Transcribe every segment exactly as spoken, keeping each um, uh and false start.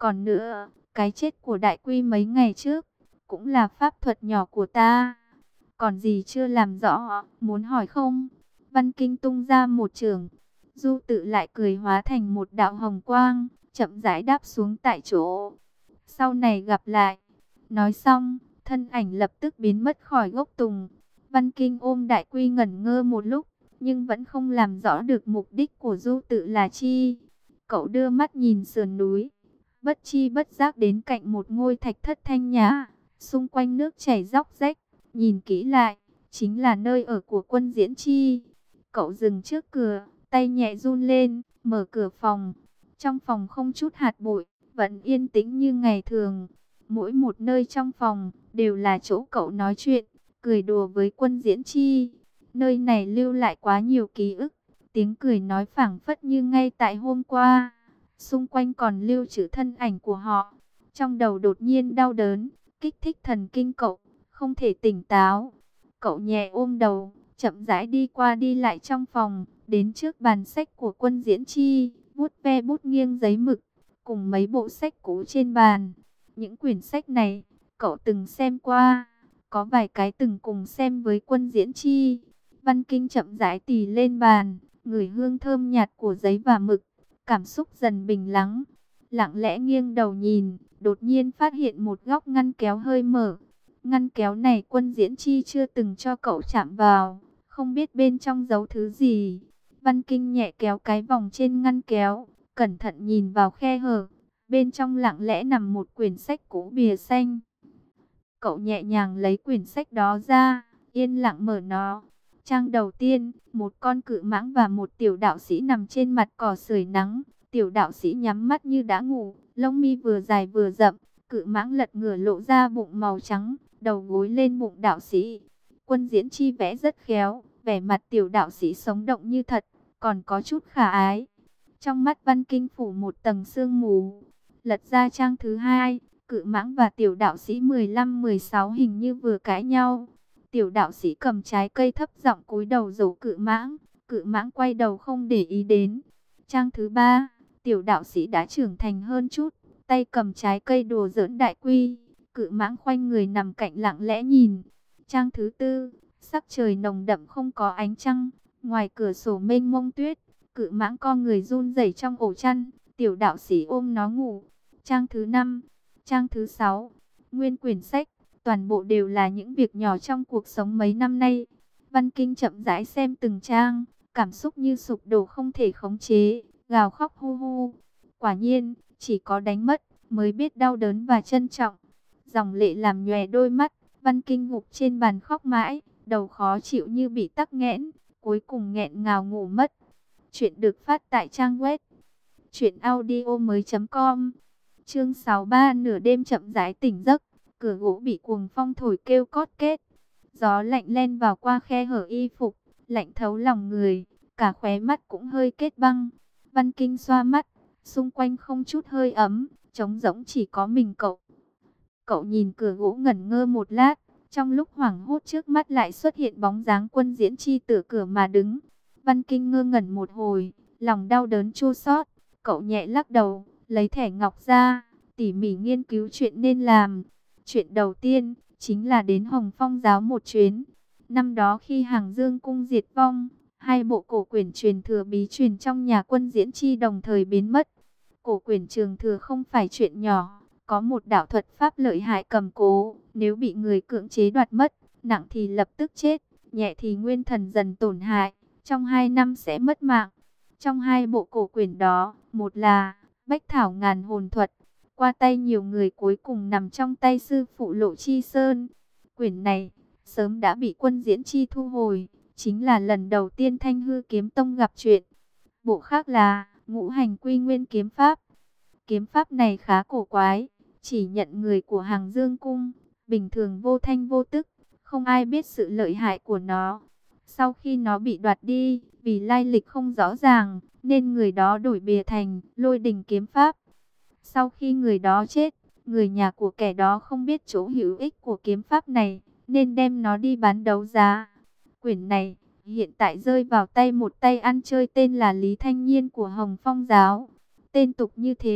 Còn nữa, cái chết của Đại Quy mấy ngày trước, cũng là pháp thuật nhỏ của ta. Còn gì chưa làm rõ, muốn hỏi không? Văn Kinh tung ra một trường, Du Tự lại cười hóa thành một đạo hồng quang, chậm rãi đáp xuống tại chỗ. Sau này gặp lại. Nói xong, thân ảnh lập tức biến mất khỏi gốc tùng. Văn Kinh ôm Đại Quy ngẩn ngơ một lúc, nhưng vẫn không làm rõ được mục đích của Du Tự là chi. Cậu đưa mắt nhìn sườn núi, bất chi bất giác đến cạnh một ngôi thạch thất thanh nhã, xung quanh nước chảy róc rách. Nhìn kỹ lại, chính là nơi ở của Quân Diễn Chi. Cậu dừng trước cửa, tay nhẹ run lên, mở cửa phòng. Trong phòng không chút hạt bụi, vẫn yên tĩnh như ngày thường. Mỗi một nơi trong phòng đều là chỗ cậu nói chuyện, cười đùa với Quân Diễn Chi. Nơi này lưu lại quá nhiều ký ức, tiếng cười nói phảng phất như ngay tại hôm qua. Xung quanh còn lưu trữ thân ảnh của họ. Trong đầu đột nhiên đau đớn, kích thích thần kinh cậu, không thể tỉnh táo. Cậu nhẹ ôm đầu, chậm rãi đi qua đi lại trong phòng, đến trước bàn sách của Quân Diễn Chi, vuốt ve bút nghiêng giấy mực, cùng mấy bộ sách cũ trên bàn. Những quyển sách này, cậu từng xem qua, có vài cái từng cùng xem với Quân Diễn Chi. Văn Kinh chậm rãi tì lên bàn, ngửi hương thơm nhạt của giấy và mực, cảm xúc dần bình lắng. Lặng lẽ nghiêng đầu nhìn, đột nhiên phát hiện một góc ngăn kéo hơi mở. Ngăn kéo này Quân Diễn Chi chưa từng cho cậu chạm vào, không biết bên trong giấu thứ gì. Văn Kinh nhẹ kéo cái vòng trên ngăn kéo, cẩn thận nhìn vào khe hở. Bên trong lặng lẽ nằm một quyển sách cũ bìa xanh. Cậu nhẹ nhàng lấy quyển sách đó ra, yên lặng mở nó. Trang đầu tiên, một con cự mãng và một tiểu đạo sĩ nằm trên mặt cỏ sưởi nắng. Tiểu đạo sĩ nhắm mắt như đã ngủ, lông mi vừa dài vừa rậm. Cự mãng lật ngửa lộ ra bụng màu trắng, đầu gối lên bụng đạo sĩ. Quân Diễn Chi vẽ rất khéo, vẻ mặt tiểu đạo sĩ sống động như thật, còn có chút khả ái. Trong mắt Văn Kinh phủ một tầng sương mù. Lật ra trang thứ hai, cự mãng và tiểu đạo sĩ mười lăm mười sáu hình như vừa cãi nhau. Tiểu đạo sĩ cầm trái cây thấp giọng cúi đầu dỗ cự mãng, cự mãng quay đầu không để ý đến. Trang thứ ba, tiểu đạo sĩ đã trưởng thành hơn chút, tay cầm trái cây đùa giỡn Đại Quy, cự mãng khoanh người nằm cạnh lặng lẽ nhìn. Trang thứ tư, sắc trời nồng đậm không có ánh trăng, ngoài cửa sổ mênh mông tuyết, cự mãng co người run rẩy trong ổ chăn, tiểu đạo sĩ ôm nó ngủ. Trang thứ năm, trang thứ sáu, nguyên quyển sách, toàn bộ đều là những việc nhỏ trong cuộc sống mấy năm nay. Văn Kinh chậm rãi xem từng trang, cảm xúc như sụp đổ không thể khống chế, gào khóc hu hu. Quả nhiên, chỉ có đánh mất mới biết đau đớn và trân trọng. Dòng lệ làm nhòe đôi mắt, Văn Kinh gục trên bàn khóc mãi, đầu khó chịu như bị tắc nghẽn, cuối cùng nghẹn ngào ngủ mất. Chuyện được phát tại trang web truyện audio mới.com. Chương sáu mươi ba, nửa đêm chậm rãi tỉnh giấc, cửa gỗ bị cuồng phong thổi kêu cót két. Gió lạnh len vào qua khe hở y phục, lạnh thấu lòng người, cả khóe mắt cũng hơi kết băng. Văn Kinh xoa mắt, xung quanh không chút hơi ấm, trống rỗng chỉ có mình cậu. Cậu nhìn cửa gỗ ngẩn ngơ một lát, trong lúc hoảng hốt trước mắt lại xuất hiện bóng dáng Quân Diễn Chi tựa cửa mà đứng. Văn Kinh ngơ ngẩn một hồi, lòng đau đớn chua xót, cậu nhẹ lắc đầu, lấy thẻ ngọc ra, tỉ mỉ nghiên cứu chuyện nên làm. Chuyện đầu tiên, chính là đến Hồng Phong giáo một chuyến. Năm đó khi Hàng Dương cung diệt vong, hai bộ cổ quyển truyền thừa bí truyền trong nhà Quân Diễn Chi đồng thời biến mất. Cổ quyển trường thừa không phải chuyện nhỏ, có một đạo thuật pháp lợi hại cầm cố, nếu bị người cưỡng chế đoạt mất, nặng thì lập tức chết, nhẹ thì nguyên thần dần tổn hại, trong hai năm sẽ mất mạng. Trong hai bộ cổ quyển đó, một là Bách Thảo Ngàn Hồn Thuật, qua tay nhiều người cuối cùng nằm trong tay sư phụ Lộ Chi Sơn. Quyển này sớm đã bị Quân Diễn Chi thu hồi, chính là lần đầu tiên Thanh Hư Kiếm Tông gặp chuyện. Bộ khác là Ngũ Hành Quy Nguyên Kiếm Pháp. Kiếm pháp này khá cổ quái, chỉ nhận người của Hàng Dương cung, bình thường vô thanh vô tức, không ai biết sự lợi hại của nó. Sau khi nó bị đoạt đi, vì lai lịch không rõ ràng, nên người đó đổi bìa thành Lôi Đình Kiếm Pháp. Sau khi người đó chết, người nhà của kẻ đó không biết chỗ hữu ích của kiếm pháp này, nên đem nó đi bán đấu giá. Quyển này hiện tại rơi vào tay một tay ăn chơi tên là Lý Thanh Nhiên của Hồng Phong giáo. Tên tục như thế,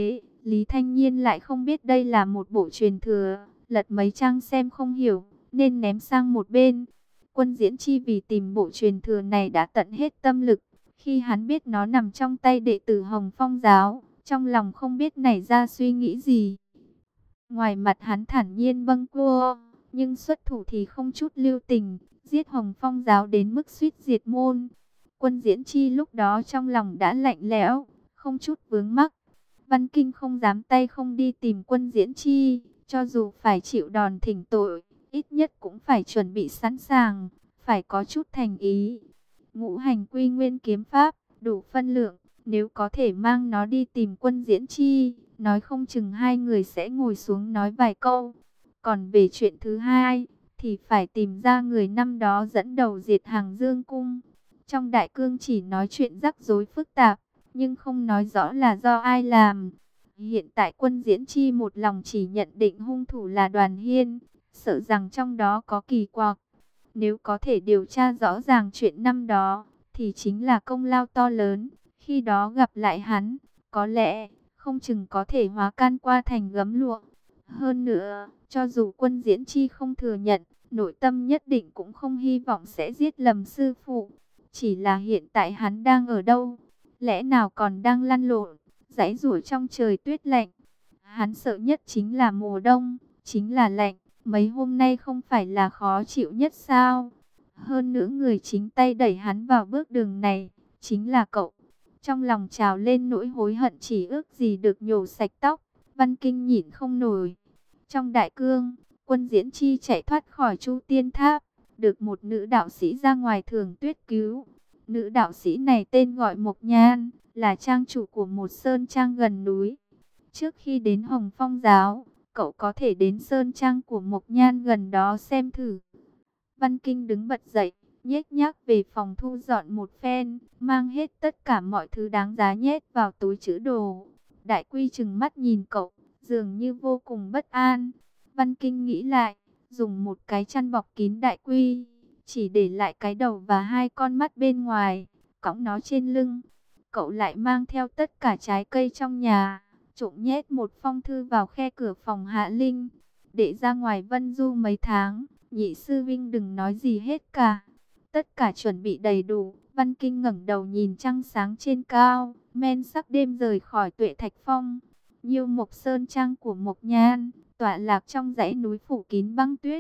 Lý Thanh Nhiên lại không biết đây là một bộ truyền thừa, lật mấy trang xem không hiểu, nên ném sang một bên. Quân Diễn Chi vì tìm bộ truyền thừa này đã tận hết tâm lực. Khi hắn biết nó nằm trong tay đệ tử Hồng Phong giáo, trong lòng không biết nảy ra suy nghĩ gì. Ngoài mặt hắn thản nhiên bâng quơ, nhưng xuất thủ thì không chút lưu tình, giết Hồng Phong giáo đến mức suýt diệt môn. Quân Diễn Chi lúc đó trong lòng đã lạnh lẽo, không chút vướng mắc. Văn Kinh không dám tay không đi tìm Quân Diễn Chi, cho dù phải chịu đòn thỉnh tội, ít nhất cũng phải chuẩn bị sẵn sàng, phải có chút thành ý. Ngũ hành quy nguyên kiếm pháp, đủ phân lượng, nếu có thể mang nó đi tìm Quân Diễn Chi, nói không chừng hai người sẽ ngồi xuống nói vài câu. Còn về chuyện thứ hai, thì phải tìm ra người năm đó dẫn đầu diệt Hàng Dương Cung. Trong đại cương chỉ nói chuyện rắc rối phức tạp, nhưng không nói rõ là do ai làm. Hiện tại Quân Diễn Chi một lòng chỉ nhận định hung thủ là Đoàn Hiên, sợ rằng trong đó có kỳ quặc. Nếu có thể điều tra rõ ràng chuyện năm đó, thì chính là công lao to lớn. Khi đó gặp lại hắn, có lẽ không chừng có thể hóa can qua thành gấm lụa. Hơn nữa, cho dù Quân Diễn Chi không thừa nhận, nội tâm nhất định cũng không hy vọng sẽ giết lầm sư phụ. Chỉ là hiện tại hắn đang ở đâu? Lẽ nào còn đang lăn lộn, giãy giụa trong trời tuyết lạnh? Hắn sợ nhất chính là mùa đông, chính là lạnh. Mấy hôm nay không phải là khó chịu nhất sao? Hơn nữa người chính tay đẩy hắn vào bước đường này, chính là cậu. Trong lòng trào lên nỗi hối hận chỉ ước gì được nhổ sạch tóc. Văn Kinh nhịn không nổi. Trong đại cương, Quân Diễn Chi chạy thoát khỏi Chu Tiên Tháp, được một nữ đạo sĩ ra ngoài Thường Tuyết cứu. Nữ đạo sĩ này tên gọi Mộc Nhan, là trang chủ của một sơn trang gần núi. Trước khi đến Hồng Phong giáo, cậu có thể đến sơn trang của Mộc Nhan gần đó xem thử. Văn Kinh đứng bật dậy, nhếch nhác về phòng thu dọn một phen, mang hết tất cả mọi thứ đáng giá nhét vào túi trữ đồ. Đại Quy trừng mắt nhìn cậu, dường như vô cùng bất an. Văn Kinh nghĩ lại, dùng một cái chăn bọc kín Đại Quy, chỉ để lại cái đầu và hai con mắt bên ngoài, cõng nó trên lưng. Cậu lại mang theo tất cả trái cây trong nhà, trộm nhét một phong thư vào khe cửa phòng Hạ Linh, để ra ngoài Vân Du mấy tháng. Nhị sư vinh đừng nói gì hết cả. Tất cả chuẩn bị đầy đủ. Văn Kinh ngẩng đầu nhìn trăng sáng trên cao, men sắc đêm rời khỏi Tuệ Thạch Phong. Nhiêu Mộc Sơn trang của Mộc Nhan, tọa lạc trong dãy núi phủ kín băng tuyết.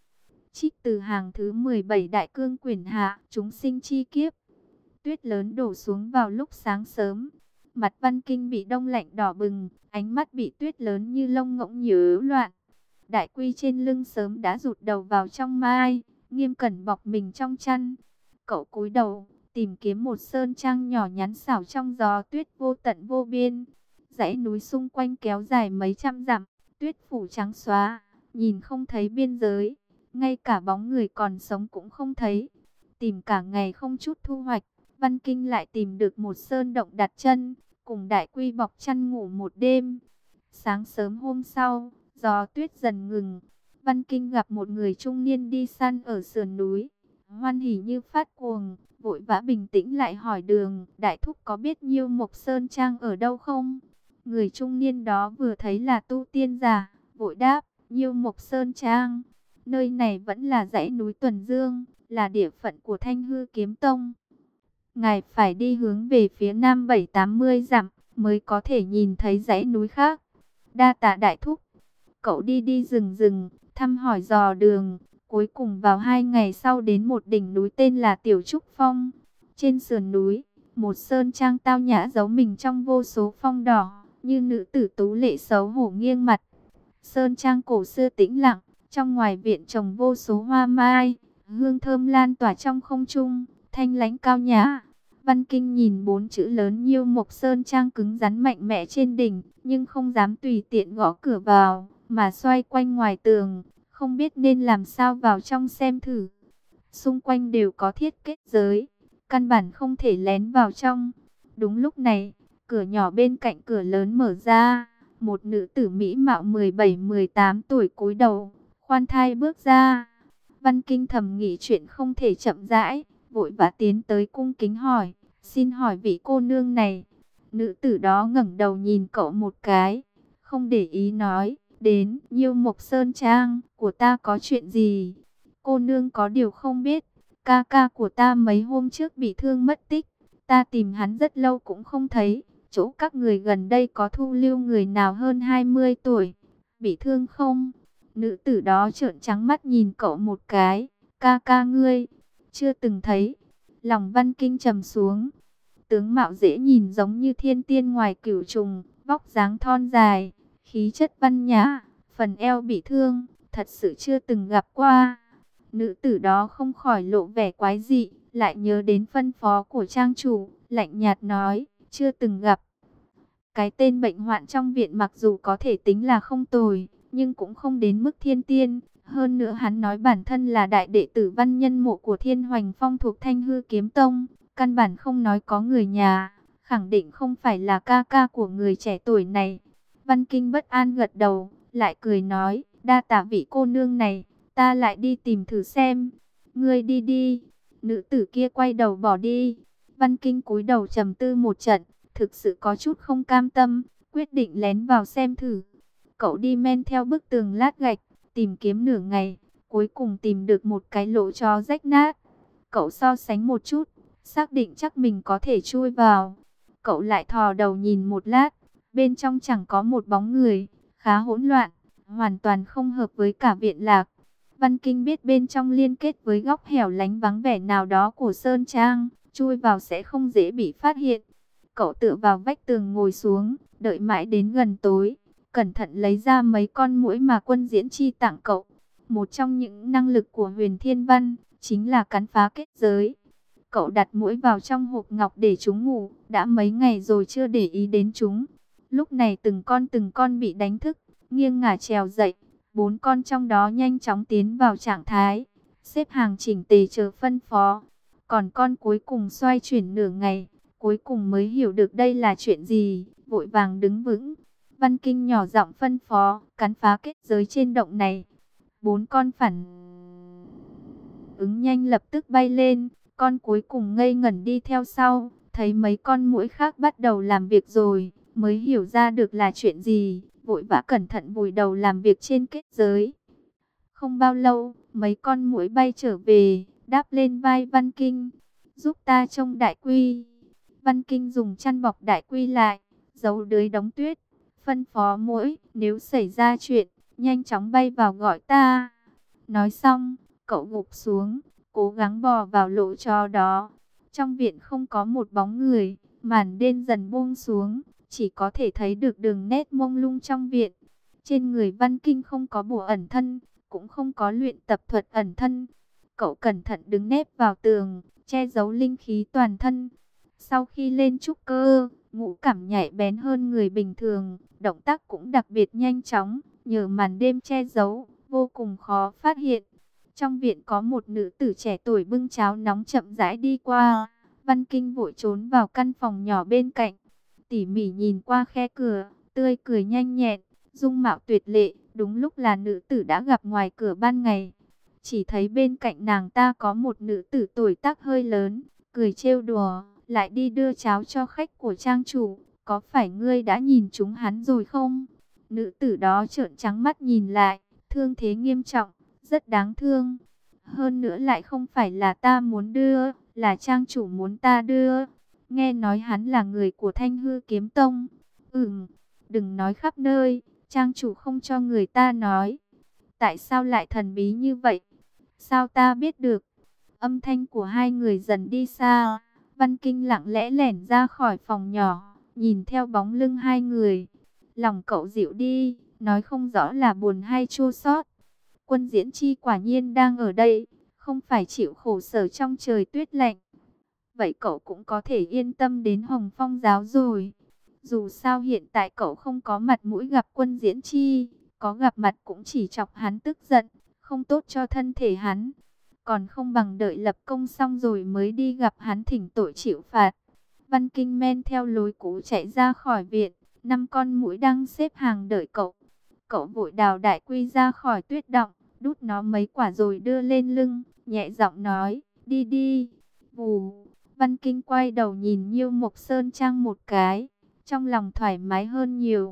Trích từ hàng thứ mười bảy Đại Cương quyển hạ, chúng sinh chi kiếp. Tuyết lớn đổ xuống vào lúc sáng sớm. Mặt Văn Kinh bị đông lạnh đỏ bừng, ánh mắt bị tuyết lớn như lông ngỗng nhiễu loạn. Đại Quy trên lưng sớm đã rụt đầu vào trong mai, nghiêm cẩn bọc mình trong chăn. Cậu cúi đầu, tìm kiếm một sơn trang nhỏ nhắn xảo trong gió tuyết vô tận vô biên. Dãy núi xung quanh kéo dài mấy trăm dặm, tuyết phủ trắng xóa, nhìn không thấy biên giới. Ngay cả bóng người còn sống cũng không thấy. Tìm cả ngày không chút thu hoạch, Văn Kinh lại tìm được một sơn động đặt chân, cùng Đại Quy bọc chăn ngủ một đêm. Sáng sớm hôm sau, gió tuyết dần ngừng, Văn Kinh gặp một người trung niên đi săn ở sườn núi, hoan hỉ như phát cuồng, vội vã bình tĩnh lại hỏi đường. Đại thúc có biết Nhiêu Mộc Sơn trang ở đâu không? Người trung niên đó vừa thấy là tu tiên giả, vội đáp, Nhiêu Mộc Sơn trang, nơi này vẫn là dãy núi Tuần Dương, là địa phận của Thanh Hư Kiếm Tông. Ngài phải đi hướng về phía nam bảy tám mươi dặm, mới có thể nhìn thấy dãy núi khác. Đa tạ đại thúc. Cậu đi đi rừng rừng, thăm hỏi dò đường, cuối cùng vào hai ngày sau đến một đỉnh núi tên là Tiểu Trúc Phong. Trên sườn núi, một sơn trang tao nhã giấu mình trong vô số phong đỏ, như nữ tử tú lệ xấu hổ nghiêng mặt. Sơn trang cổ xưa tĩnh lặng, trong ngoài viện trồng vô số hoa mai, hương thơm lan tỏa trong không trung, thanh lãnh cao nhã. Văn Kinh nhìn bốn chữ lớn Nhiêu Mộc Sơn trang cứng rắn mạnh mẽ trên đỉnh, nhưng không dám tùy tiện gõ cửa vào, mà xoay quanh ngoài tường, không biết nên làm sao vào trong xem thử. Xung quanh đều có thiết kết giới, căn bản không thể lén vào trong. Đúng lúc này, cửa nhỏ bên cạnh cửa lớn mở ra, một nữ tử mỹ mạo mười bảy mười tám tuổi cúi đầu, khoan thai bước ra. Văn Kinh thầm nghĩ chuyện không thể chậm rãi, vội vã tiến tới cung kính hỏi, xin hỏi vị cô nương này. Nữ tử đó ngẩng đầu nhìn cậu một cái, không để ý nói, đến Nhiêu Mộc Sơn Trang, của ta có chuyện gì? Cô nương có điều không biết, ca ca của ta mấy hôm trước bị thương mất tích, ta tìm hắn rất lâu cũng không thấy. Chỗ các người gần đây có thu lưu người nào hơn hai mươi tuổi, bị thương không? Nữ tử đó trợn trắng mắt nhìn cậu một cái, ca ca ngươi, chưa từng thấy. Lòng Văn Kinh trầm xuống, tướng mạo dễ nhìn giống như thiên tiên ngoài cửu trùng, vóc dáng thon dài, khí chất văn nhã, phần eo bị thương, thật sự chưa từng gặp qua. Nữ tử đó không khỏi lộ vẻ quái dị, lại nhớ đến phân phó của trang chủ, lạnh nhạt nói, chưa từng gặp. Cái tên bệnh hoạn trong viện mặc dù có thể tính là không tồi, nhưng cũng không đến mức thiên tiên. Hơn nữa hắn nói bản thân là đại đệ tử văn nhân mộ của Thiên Hoành Phong thuộc Thanh Hư Kiếm Tông, căn bản không nói có người nhà, khẳng định không phải là ca ca của người trẻ tuổi này. Văn Kinh bất an gật đầu, lại cười nói, đa tạ vị cô nương này, ta lại đi tìm thử xem. Ngươi đi đi. Nữ tử kia quay đầu bỏ đi. Văn Kinh cúi đầu trầm tư một trận, thực sự có chút không cam tâm, quyết định lén vào xem thử. Cậu đi men theo bức tường lát gạch, tìm kiếm nửa ngày, cuối cùng tìm được một cái lỗ cho rách nát. Cậu so sánh một chút, xác định chắc mình có thể chui vào. Cậu lại thò đầu nhìn một lát, bên trong chẳng có một bóng người, khá hỗn loạn, hoàn toàn không hợp với cả viện lạc. Văn Kinh biết bên trong liên kết với góc hẻo lánh vắng vẻ nào đó của Sơn Trang, chui vào sẽ không dễ bị phát hiện. Cậu tựa vào vách tường ngồi xuống, đợi mãi đến gần tối, cẩn thận lấy ra mấy con muỗi mà Quân Diễn Chi tặng cậu. Một trong những năng lực của Huyền Thiên Văn chính là cắn phá kết giới. Cậu đặt muỗi vào trong hộp ngọc để chúng ngủ, đã mấy ngày rồi chưa để ý đến chúng. Lúc này từng con từng con bị đánh thức, nghiêng ngả trèo dậy. Bốn con trong đó nhanh chóng tiến vào trạng thái, xếp hàng chỉnh tề chờ phân phó. Còn con cuối cùng xoay chuyển nửa ngày, cuối cùng mới hiểu được đây là chuyện gì, vội vàng đứng vững. Văn Kinh nhỏ giọng phân phó, cắn phá kết giới trên động này. Bốn con phản ứng nhanh lập tức bay lên, con cuối cùng ngây ngẩn đi theo sau, thấy mấy con muỗi khác bắt đầu làm việc rồi, mới hiểu ra được là chuyện gì, vội vã cẩn thận vùi đầu làm việc trên kết giới. Không bao lâu, mấy con muỗi bay trở về, đáp lên vai Văn Kinh, giúp ta trông đại quy. Văn Kinh dùng chăn bọc đại quy lại, giấu dưới đống tuyết, phân phó muỗi, nếu xảy ra chuyện, nhanh chóng bay vào gọi ta. Nói xong, cậu gục xuống, cố gắng bò vào lỗ tro đó. Trong viện không có một bóng người, màn đêm dần buông xuống, chỉ có thể thấy được đường nét mông lung trong viện. Trên người Văn Kinh không có bùa ẩn thân, cũng không có luyện tập thuật ẩn thân. Cậu cẩn thận đứng nép vào tường, che giấu linh khí toàn thân. Sau khi lên trúc cơ, ngũ cảm nhạy bén hơn người bình thường, động tác cũng đặc biệt nhanh chóng, nhờ màn đêm che giấu, vô cùng khó phát hiện. Trong viện có một nữ tử trẻ tuổi bưng cháo nóng chậm rãi đi qua. Văn Kinh vội trốn vào căn phòng nhỏ bên cạnh, tỉ mỉ nhìn qua khe cửa, tươi cười nhanh nhẹn, dung mạo tuyệt lệ, đúng lúc là nữ tử đã gặp ngoài cửa ban ngày. Chỉ thấy bên cạnh nàng ta có một nữ tử tuổi tác hơi lớn, cười trêu đùa, lại đi đưa cháo cho khách của trang chủ, có phải ngươi đã nhìn chúng hắn rồi không? Nữ tử đó trợn trắng mắt nhìn lại, thương thế nghiêm trọng, rất đáng thương. Hơn nữa lại không phải là ta muốn đưa, là trang chủ muốn ta đưa. Nghe nói hắn là người của Thanh Hư Kiếm Tông. Ừm, đừng nói khắp nơi, trang chủ không cho người ta nói. Tại sao lại thần bí như vậy? Sao ta biết được? Âm thanh của hai người dần đi xa. Văn Kinh lặng lẽ lẻn ra khỏi phòng nhỏ, nhìn theo bóng lưng hai người. Lòng cậu dịu đi, nói không rõ là buồn hay chua xót. Quân Diễn Chi quả nhiên đang ở đây, không phải chịu khổ sở trong trời tuyết lạnh. Vậy cậu cũng có thể yên tâm đến Hồng Phong giáo rồi. Dù sao hiện tại cậu không có mặt mũi gặp Quân Diễn Chi, có gặp mặt cũng chỉ chọc hắn tức giận, không tốt cho thân thể hắn. Còn không bằng đợi lập công xong rồi mới đi gặp hắn thỉnh tội chịu phạt. Văn Kinh men theo lối cũ chạy ra khỏi viện, năm con muỗi đang xếp hàng đợi cậu. Cậu vội đào đại quy ra khỏi tuyết động, đút nó mấy quả rồi đưa lên lưng, nhẹ giọng nói, đi đi. Vù, Văn Kinh quay đầu nhìn Nhiêu Mộc Sơn Trang một cái, trong lòng thoải mái hơn nhiều.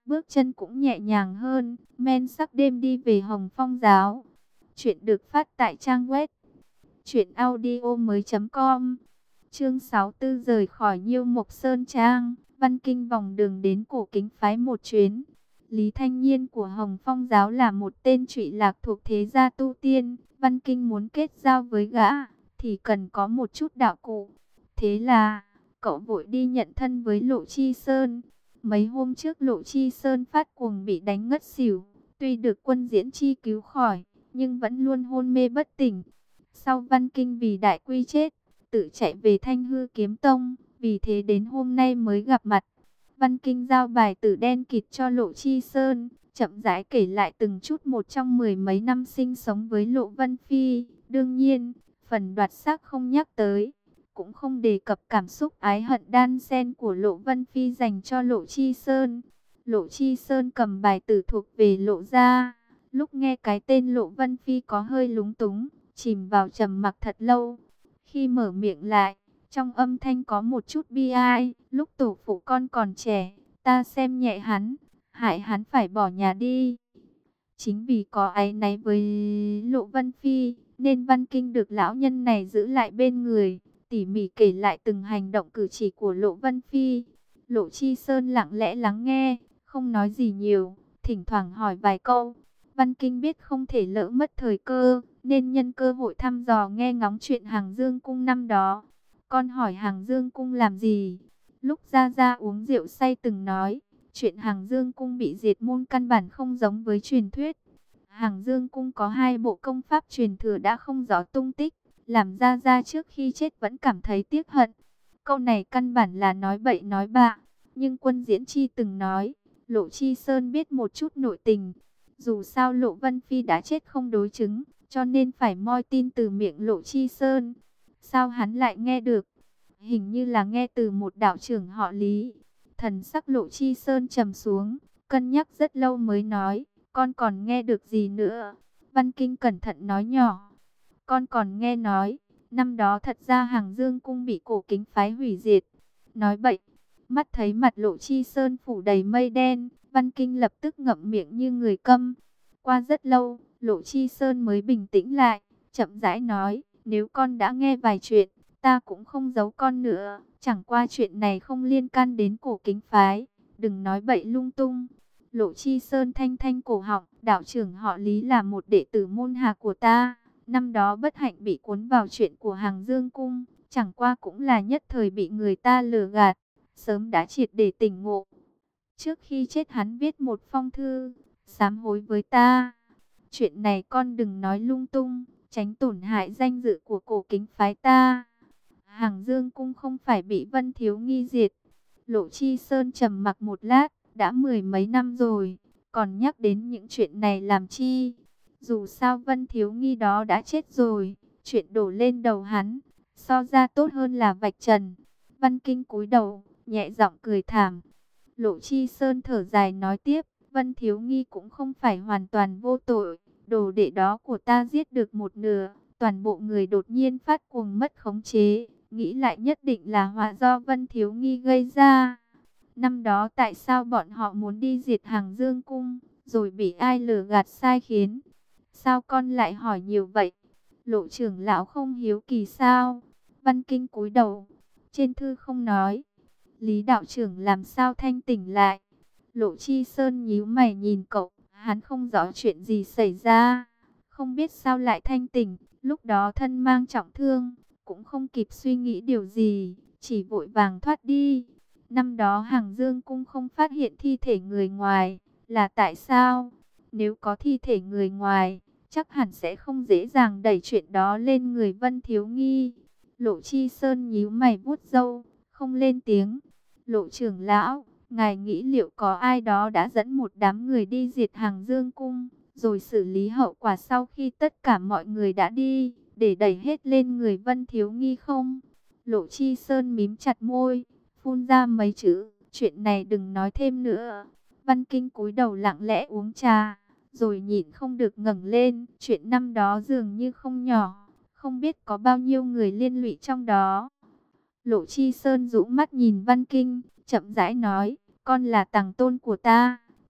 bước chân cũng nhẹ nhàng hơn, men sắc đêm đi về Hồng Phong giáo. Chuyện được phát tại trang web truyện audio mới chấm com. Chương sáu mươi tư rời khỏi Nhiêu Mộc Sơn Trang, Văn Kinh vòng đường đến Cổ Kính phái một chuyến. Lý Thanh Nhiên của Hồng Phong giáo là một tên trụy lạc thuộc thế gia tu tiên, Văn Kinh muốn kết giao với gã thì cần có một chút đạo cụ. Thế là cậu vội đi nhận thân với Lộ Chi Sơn. Mấy hôm trước Lộ Chi Sơn phát cuồng bị đánh ngất xỉu, tuy được Quân Diễn Chi cứu khỏi, nhưng vẫn luôn hôn mê bất tỉnh. Sau Văn Kinh vì đại quy chết, tự chạy về Thanh Hư Kiếm Tông, vì thế đến hôm nay mới gặp mặt. Văn Kinh giao bài tử đen kịt cho Lộ Chi Sơn, chậm rãi kể lại từng chút một trong mười mấy năm sinh sống với Lộ Vân Phi. Đương nhiên, phần đoạt xác không nhắc tới, cũng không đề cập cảm xúc ái hận đan xen của Lộ Vân Phi dành cho Lộ Chi Sơn. Lộ Chi Sơn cầm bài tử thuộc về Lộ gia, lúc nghe cái tên Lộ Vân Phi có hơi lúng túng, chìm vào trầm mặc thật lâu. Khi mở miệng lại, trong âm thanh có một chút bi ai, lúc tổ phụ con còn trẻ, ta xem nhẹ hắn, hại hắn phải bỏ nhà đi. Chính vì có áy náy với Lộ Vân Phi, nên Văn Kinh được lão nhân này giữ lại bên người, tỉ mỉ kể lại từng hành động cử chỉ của Lộ Vân Phi. Lộ Chi Sơn lặng lẽ lắng nghe, không nói gì nhiều, thỉnh thoảng hỏi vài câu. Văn Kinh biết không thể lỡ mất thời cơ, nên nhân cơ hội thăm dò nghe ngóng chuyện Hàng Dương Cung năm đó. Con hỏi Hàng Dương Cung làm gì? Lúc Gia Gia uống rượu say từng nói, chuyện Hàng Dương Cung bị diệt môn căn bản không giống với truyền thuyết. Hàng Dương Cung có hai bộ công pháp truyền thừa đã không rõ tung tích, làm Gia Gia trước khi chết vẫn cảm thấy tiếc hận. Câu này căn bản là nói bậy nói bạ, nhưng Quân Diễn Chi từng nói, Lộ Chi Sơn biết một chút nội tình. Dù sao Lộ Vân Phi đã chết không đối chứng, cho nên phải moi tin từ miệng Lộ Chi Sơn. Sao hắn lại nghe được? Hình như là nghe từ một đạo trưởng họ Lý. Thần sắc Lộ Chi Sơn trầm xuống, cân nhắc rất lâu mới nói, con còn nghe được gì nữa? Văn Kinh cẩn thận nói nhỏ, con còn nghe nói, năm đó thật ra Hàng Dương Cung bị Cổ Kính phái hủy diệt. Nói bậy. Mắt thấy mặt Lộ Chi Sơn phủ đầy mây đen, Văn Kinh lập tức ngậm miệng như người câm. Qua rất lâu, Lộ Chi Sơn mới bình tĩnh lại, chậm rãi nói, nếu con đã nghe vài chuyện, ta cũng không giấu con nữa, chẳng qua chuyện này không liên can đến Cổ Kính phái, đừng nói bậy lung tung. Lộ Chi Sơn thanh thanh cổ họng, đạo trưởng họ Lý là một đệ tử môn hạ của ta, năm đó bất hạnh bị cuốn vào chuyện của Hàng Dương Cung, chẳng qua cũng là nhất thời bị người ta lừa gạt, sớm đã triệt để tỉnh ngộ. Trước khi chết hắn viết một phong thư, sám hối với ta. Chuyện này con đừng nói lung tung, tránh tổn hại danh dự của Cổ Kính phái ta. Hàng Dương Cung không phải bị Vân Thiếu Nghi diệt. Lộ Chi Sơn trầm mặc một lát, đã mười mấy năm rồi, còn nhắc đến những chuyện này làm chi? Dù sao Vân Thiếu Nghi đó đã chết rồi, chuyện đổ lên đầu hắn, so ra tốt hơn là vạch trần. Văn Kinh cúi đầu, nhẹ giọng cười thảm. Lộ Chi Sơn thở dài nói tiếp, Vân Thiếu Nghi cũng không phải hoàn toàn vô tội, đồ đệ đó của ta giết được một nửa, toàn bộ người đột nhiên phát cuồng mất khống chế, nghĩ lại nhất định là họa do Vân Thiếu Nghi gây ra. Năm đó tại sao bọn họ muốn đi diệt Hàng Dương Cung, rồi bị ai lừa gạt sai khiến? Sao con lại hỏi nhiều vậy? Lộ trưởng lão không hiếu kỳ sao? Văn Kinh cúi đầu, trên thư không nói. Lý đạo trưởng làm sao thanh tỉnh lại? Lộ Chi Sơn nhíu mày nhìn cậu, hắn không rõ chuyện gì xảy ra, không biết sao lại thanh tỉnh, lúc đó thân mang trọng thương, cũng không kịp suy nghĩ điều gì, chỉ vội vàng thoát đi. Năm đó Hàng Dương Cung không phát hiện thi thể người ngoài, là tại sao? Nếu có thi thể người ngoài, chắc hẳn sẽ không dễ dàng đẩy chuyện đó lên người Vân Thiếu Nghi. Lộ Chi Sơn nhíu mày vuốt râu, không lên tiếng. Lộ trưởng lão, ngài nghĩ liệu có ai đó đã dẫn một đám người đi diệt Hàng Dương Cung, rồi xử lý hậu quả sau khi tất cả mọi người đã đi, để đẩy hết lên người Vân Thiếu Nghi không? Lộ Chi Sơn mím chặt môi, phun ra mấy chữ, chuyện này đừng nói thêm nữa. Văn Kinh cúi đầu lặng lẽ uống trà, rồi nhịn không được ngẩng lên, chuyện năm đó dường như không nhỏ, không biết có bao nhiêu người liên lụy trong đó. Lộ Chi Sơn dụ mắt nhìn Văn Kinh, chậm rãi nói, con là tàng tôn của ta,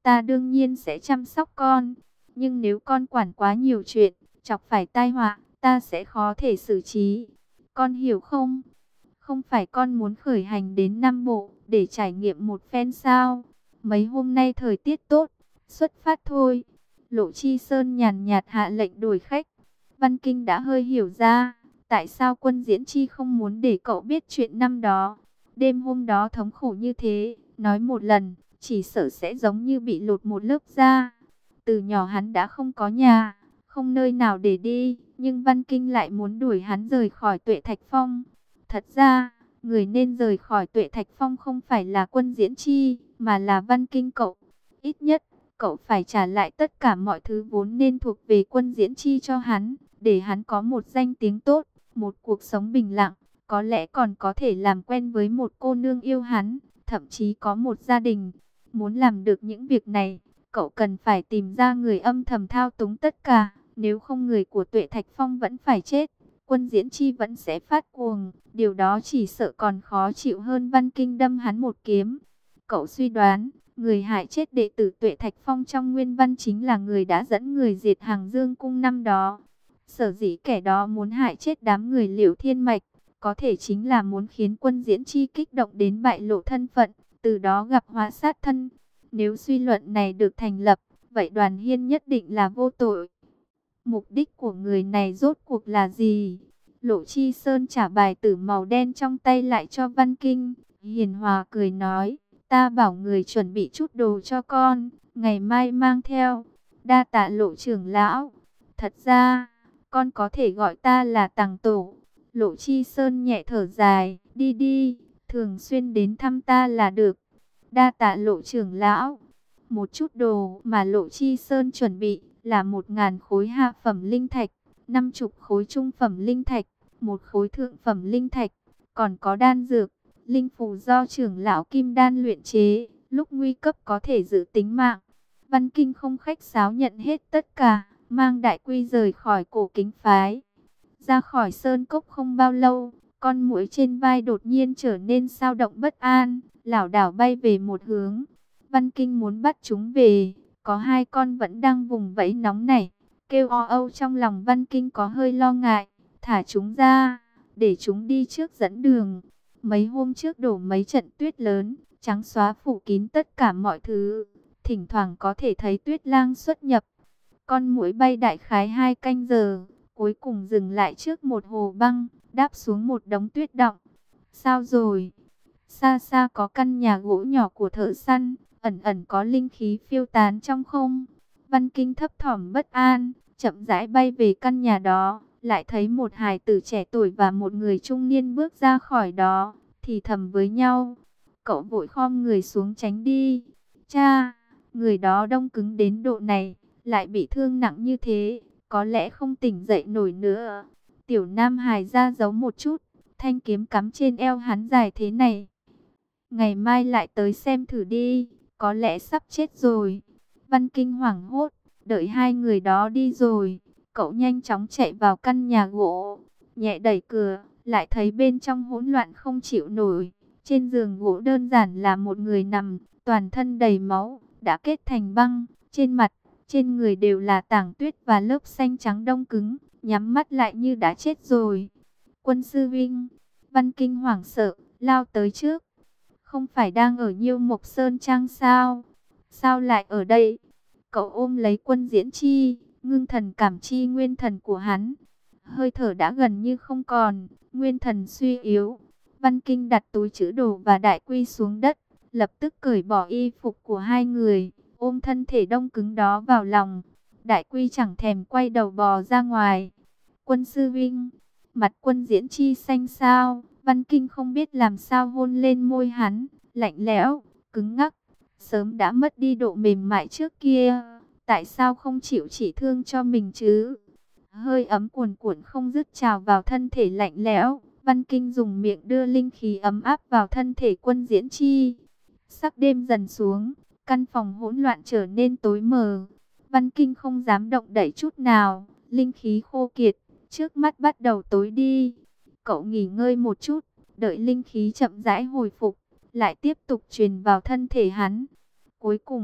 ta đương nhiên sẽ chăm sóc con. Nhưng nếu con quản quá nhiều chuyện, chọc phải tai họa, ta sẽ khó thể xử trí. Con hiểu không? Không phải con muốn khởi hành đến Nam Bộ để trải nghiệm một phen sao? Mấy hôm nay thời tiết tốt, xuất phát thôi. Lộ Chi Sơn nhàn nhạt hạ lệnh đuổi khách. Văn Kinh đã hơi hiểu ra, tại sao Quân Diễn Chi không muốn để cậu biết chuyện năm đó. Đêm hôm đó thống khổ như thế, nói một lần, chỉ sợ sẽ giống như bị lột một lớp da. Từ nhỏ hắn đã không có nhà, không nơi nào để đi, nhưng Văn Kinh lại muốn đuổi hắn rời khỏi Tuệ Thạch Phong. Thật ra, người nên rời khỏi Tuệ Thạch Phong không phải là Quân Diễn Chi, mà là Văn Kinh cậu. Ít nhất, cậu phải trả lại tất cả mọi thứ vốn nên thuộc về Quân Diễn Chi cho hắn, để hắn có một danh tiếng tốt, một cuộc sống bình lặng, có lẽ còn có thể làm quen với một cô nương yêu hắn, thậm chí có một gia đình. Muốn làm được những việc này, cậu cần phải tìm ra người âm thầm thao túng tất cả, nếu không người của Tuệ Thạch Phong vẫn phải chết. Quân Diễn Chi vẫn sẽ phát cuồng, điều đó chỉ sợ còn khó chịu hơn Văn Kinh đâm hắn một kiếm. Cậu suy đoán, người hại chết đệ tử Tuệ Thạch Phong trong Nguyên Văn chính là người đã dẫn người diệt Hàng Dương Cung năm đó. Sở dĩ kẻ đó muốn hại chết đám người Liễu Thiên Mạch, có thể chính là muốn khiến Quân Diễn Chi kích động đến bại lộ thân phận, từ đó gặp họa sát thân. Nếu suy luận này được thành lập, vậy Đoàn Hiên nhất định là vô tội. Mục đích của người này rốt cuộc là gì? Lộ Chi Sơn trả bài tử màu đen trong tay lại cho Văn Kinh. Hiền hòa cười nói, ta bảo người chuẩn bị chút đồ cho con, ngày mai mang theo. Đa tạ Lộ trưởng lão. Thật ra, con có thể gọi ta là Tằng Tổ. Lộ Chi Sơn nhẹ thở dài, đi đi, thường xuyên đến thăm ta là được. Đa tạ Lộ trưởng lão. Một chút đồ mà Lộ Chi Sơn chuẩn bị là một ngàn khối hạ phẩm linh thạch, năm chục khối trung phẩm linh thạch, một khối thượng phẩm linh thạch, còn có đan dược, linh phù do trưởng lão Kim Đan luyện chế, lúc nguy cấp có thể giữ tính mạng. Văn Kinh không khách sáo nhận hết tất cả, mang Đại Quy rời khỏi Cổ Kính phái. Ra khỏi sơn cốc không bao lâu, con muỗi trên vai đột nhiên trở nên xao động bất an, lảo đảo bay về một hướng. Văn Kinh muốn bắt chúng về, có hai con vẫn đang vùng vẫy nóng nảy, kêu o âu trong lòng Văn Kinh có hơi lo ngại, thả chúng ra, để chúng đi trước dẫn đường. Mấy hôm trước đổ mấy trận tuyết lớn, trắng xóa phủ kín tất cả mọi thứ, thỉnh thoảng có thể thấy tuyết lang xuất nhập. Con muỗi bay đại khái hai canh giờ, cuối cùng dừng lại trước một hồ băng, đáp xuống một đống tuyết đọng. Sao rồi? Xa xa có căn nhà gỗ nhỏ của thợ săn, ẩn ẩn có linh khí phiêu tán trong không. Văn Kinh thấp thỏm bất an, chậm rãi bay về căn nhà đó, lại thấy một hài tử trẻ tuổi và một người trung niên bước ra khỏi đó, thì thầm với nhau. Cậu vội khom người xuống tránh đi. Cha, người đó đông cứng đến độ này, lại bị thương nặng như thế, có lẽ không tỉnh dậy nổi nữa. Tiểu Nam hài ra giấu một chút, thanh kiếm cắm trên eo hắn dài thế này. Ngày mai lại tới xem thử đi, có lẽ sắp chết rồi. Văn Kinh hoảng hốt, đợi hai người đó đi rồi, cậu nhanh chóng chạy vào căn nhà gỗ, nhẹ đẩy cửa, lại thấy bên trong hỗn loạn không chịu nổi. Trên giường gỗ đơn giản là một người nằm, toàn thân đầy máu, đã kết thành băng, trên mặt, trên người đều là tảng tuyết và lớp xanh trắng đông cứng, nhắm mắt lại như đã chết rồi. Quân sư Vinh, Văn Kinh hoảng sợ, lao tới trước. Không phải đang ở Nhiêu Mộc Sơn Trang sao? Sao lại ở đây? Cậu ôm lấy Quân Diễn Chi, ngưng thần cảm chi nguyên thần của hắn. Hơi thở đã gần như không còn, nguyên thần suy yếu. Văn Kinh đặt túi trữ đồ và Đại Quy xuống đất, lập tức cởi bỏ y phục của hai người, ôm thân thể đông cứng đó vào lòng. Đại Quy chẳng thèm quay đầu bò ra ngoài. Quân sư Vinh, mặt Quân Diễn Chi xanh xao. Văn Kinh không biết làm sao hôn lên môi hắn, lạnh lẽo, cứng ngắc, sớm đã mất đi độ mềm mại trước kia, tại sao không chịu chỉ thương cho mình chứ? Hơi ấm cuồn cuộn không dứt trào vào thân thể lạnh lẽo, Văn Kinh dùng miệng đưa linh khí ấm áp vào thân thể Quân Diễn Chi. Sắc đêm dần xuống, căn phòng hỗn loạn trở nên tối mờ. Văn Kinh không dám động đậy chút nào, linh khí khô kiệt, trước mắt bắt đầu tối đi. Cậu nghỉ ngơi một chút, đợi linh khí chậm rãi hồi phục, lại tiếp tục truyền vào thân thể hắn. Cuối cùng,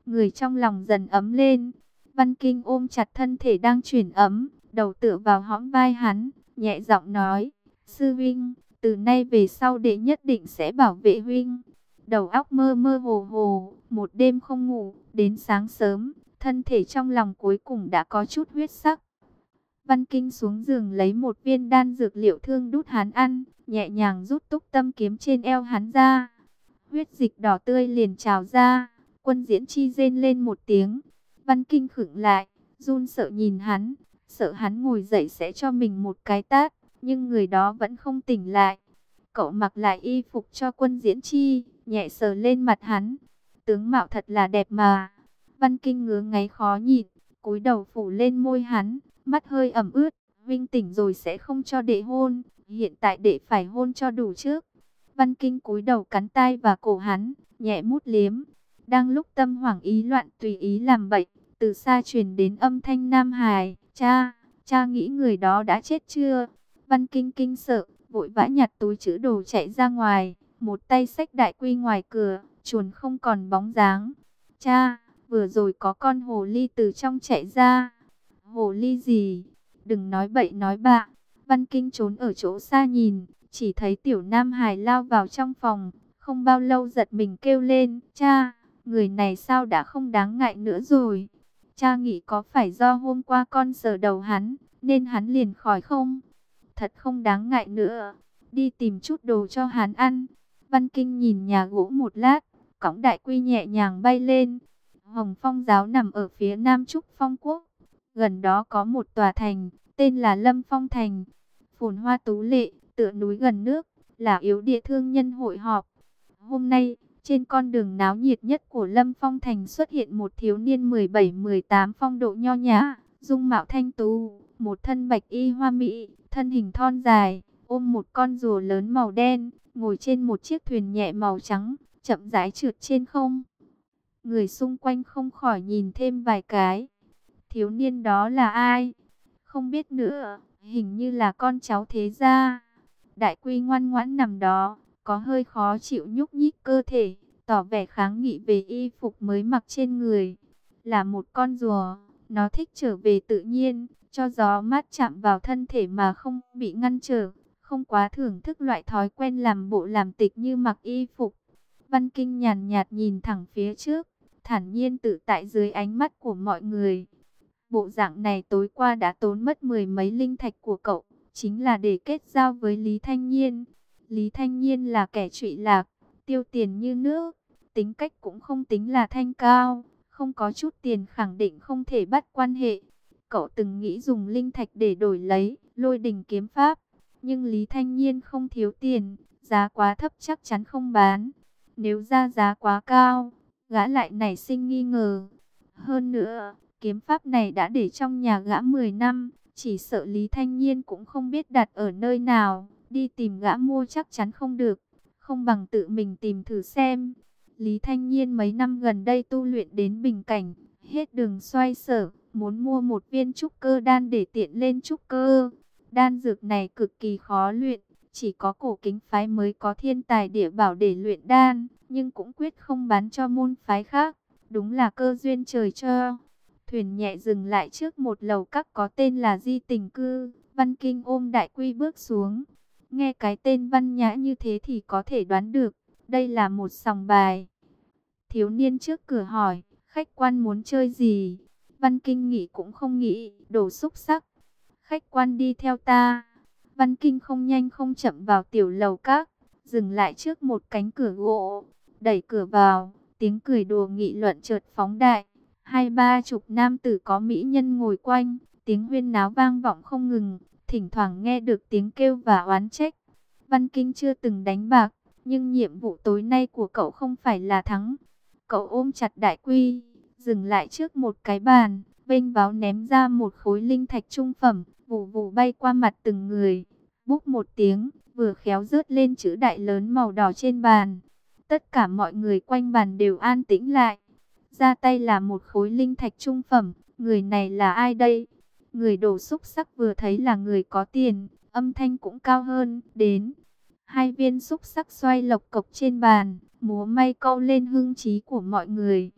người trong lòng dần ấm lên. Văn Kinh ôm chặt thân thể đang chuyển ấm, đầu tựa vào hõm vai hắn, nhẹ giọng nói, sư huynh, từ nay về sau đệ nhất định sẽ bảo vệ huynh. Đầu óc mơ mơ hồ hồ, một đêm không ngủ, đến sáng sớm, thân thể trong lòng cuối cùng đã có chút huyết sắc. Văn Kinh xuống giường lấy một viên đan dược liệu thương đút hắn ăn, nhẹ nhàng rút túc tâm kiếm trên eo hắn ra. Huyết dịch đỏ tươi liền trào ra, Quân Diễn Chi rên lên một tiếng. Văn Kinh khựng lại, run sợ nhìn hắn, sợ hắn ngồi dậy sẽ cho mình một cái tát, nhưng người đó vẫn không tỉnh lại. Cậu mặc lại y phục cho Quân Diễn Chi, nhẹ sờ lên mặt hắn. Tướng mạo thật là đẹp mà. Văn Kinh ngứa ngáy khó nhịn, cúi đầu phủ lên môi hắn, mắt hơi ẩm ướt. Vinh tỉnh rồi sẽ không cho đệ hôn, hiện tại đệ phải hôn cho đủ trước. Văn Kinh cúi đầu cắn tai và cổ hắn, nhẹ mút liếm. Đang lúc tâm hoảng ý loạn tùy ý làm bậy, từ xa truyền đến âm thanh nam hài, cha, cha nghĩ người đó đã chết chưa? Văn Kinh kinh sợ, vội vã nhặt túi trữ đồ chạy ra ngoài, một tay xách đại quy ngoài cửa, chuồn không còn bóng dáng. Cha, vừa rồi có con hồ ly từ trong chạy ra. Hồ ly gì? Đừng nói bậy nói bạ. Văn Kinh trốn ở chỗ xa nhìn, chỉ thấy tiểu nam hài lao vào trong phòng, không bao lâu giật mình kêu lên, cha, người này sao đã không đáng ngại nữa rồi. Cha nghĩ có phải do hôm qua con sờ đầu hắn, nên hắn liền khỏi không? Thật không đáng ngại nữa, đi tìm chút đồ cho hắn ăn. Văn Kinh nhìn nhà gỗ một lát, cõng đại quy nhẹ nhàng bay lên. Hồng Phong giáo nằm ở phía nam Trúc Phong Quốc. Gần đó có một tòa thành, tên là Lâm Phong Thành. Phồn hoa tú lệ, tựa núi gần nước, là yếu địa thương nhân hội họp. Hôm nay, trên con đường náo nhiệt nhất của Lâm Phong Thành xuất hiện một thiếu niên mười bảy mười tám phong độ nho nhã, dung mạo thanh tú, một thân bạch y hoa mỹ, thân hình thon dài, ôm một con rùa lớn màu đen, ngồi trên một chiếc thuyền nhẹ màu trắng, chậm rãi trượt trên không. Người xung quanh không khỏi nhìn thêm vài cái. Thiếu niên đó là ai? Không biết nữa, hình như là con cháu thế gia. Đại quy ngoan ngoãn nằm đó, có hơi khó chịu nhúc nhích cơ thể, tỏ vẻ kháng nghị về y phục mới mặc trên người. Là một con rùa, nó thích trở về tự nhiên, cho gió mát chạm vào thân thể mà không bị ngăn trở, không quá thưởng thức loại thói quen làm bộ làm tịch như mặc y phục. Văn Kinh nhàn nhạt nhìn thẳng phía trước, thản nhiên tự tại dưới ánh mắt của mọi người. Bộ dạng này tối qua đã tốn mất mười mấy linh thạch của cậu, chính là để kết giao với Lý Thanh Nhiên. Lý Thanh Nhiên là kẻ trụy lạc, tiêu tiền như nước, tính cách cũng không tính là thanh cao, không có chút tiền khẳng định không thể bắt quan hệ. Cậu từng nghĩ dùng linh thạch để đổi lấy Lôi Đình kiếm pháp, nhưng Lý Thanh Nhiên không thiếu tiền, giá quá thấp chắc chắn không bán. Nếu ra giá quá cao, gã lại nảy sinh nghi ngờ. Hơn nữa, kiếm pháp này đã để trong nhà gã mười năm, chỉ sợ Lý Thanh Nhiên cũng không biết đặt ở nơi nào, đi tìm gã mua chắc chắn không được, không bằng tự mình tìm thử xem. Lý Thanh Nhiên mấy năm gần đây tu luyện đến bình cảnh, hết đường xoay sở, muốn mua một viên trúc cơ đan để tiện lên trúc cơ. Đan dược này cực kỳ khó luyện, chỉ có Cổ Kính phái mới có thiên tài địa bảo để luyện đan, nhưng cũng quyết không bán cho môn phái khác, đúng là cơ duyên trời cho. Thuyền nhẹ dừng lại trước một lầu các có tên là Di Tình Cư. Văn Kinh ôm đại quy bước xuống. Nghe cái tên văn nhã như thế thì có thể đoán được, đây là một sòng bài. Thiếu niên trước cửa hỏi, khách quan muốn chơi gì? Văn Kinh nghĩ cũng không nghĩ, đồ xúc sắc. Khách quan đi theo ta. Văn Kinh không nhanh không chậm vào tiểu lầu các, dừng lại trước một cánh cửa gỗ, đẩy cửa vào, tiếng cười đùa nghị luận chợt phóng đại. Hai ba chục nam tử có mỹ nhân ngồi quanh, tiếng huyên náo vang vọng không ngừng, thỉnh thoảng nghe được tiếng kêu và oán trách. Văn Kinh chưa từng đánh bạc, nhưng nhiệm vụ tối nay của cậu không phải là thắng. Cậu ôm chặt đại quy, dừng lại trước một cái bàn, vênh váo ném ra một khối linh thạch trung phẩm, vù vù bay qua mặt từng người. Búp một tiếng, vừa khéo rớt lên chữ đại lớn màu đỏ trên bàn. Tất cả mọi người quanh bàn đều an tĩnh lại. Ra tay là một khối linh thạch trung phẩm, người này là ai đây? Người đổ xúc sắc vừa thấy là người có tiền, âm thanh cũng cao hơn, đến. Hai viên xúc sắc xoay lộc cộc trên bàn, múa may câu lên hưng trí của mọi người.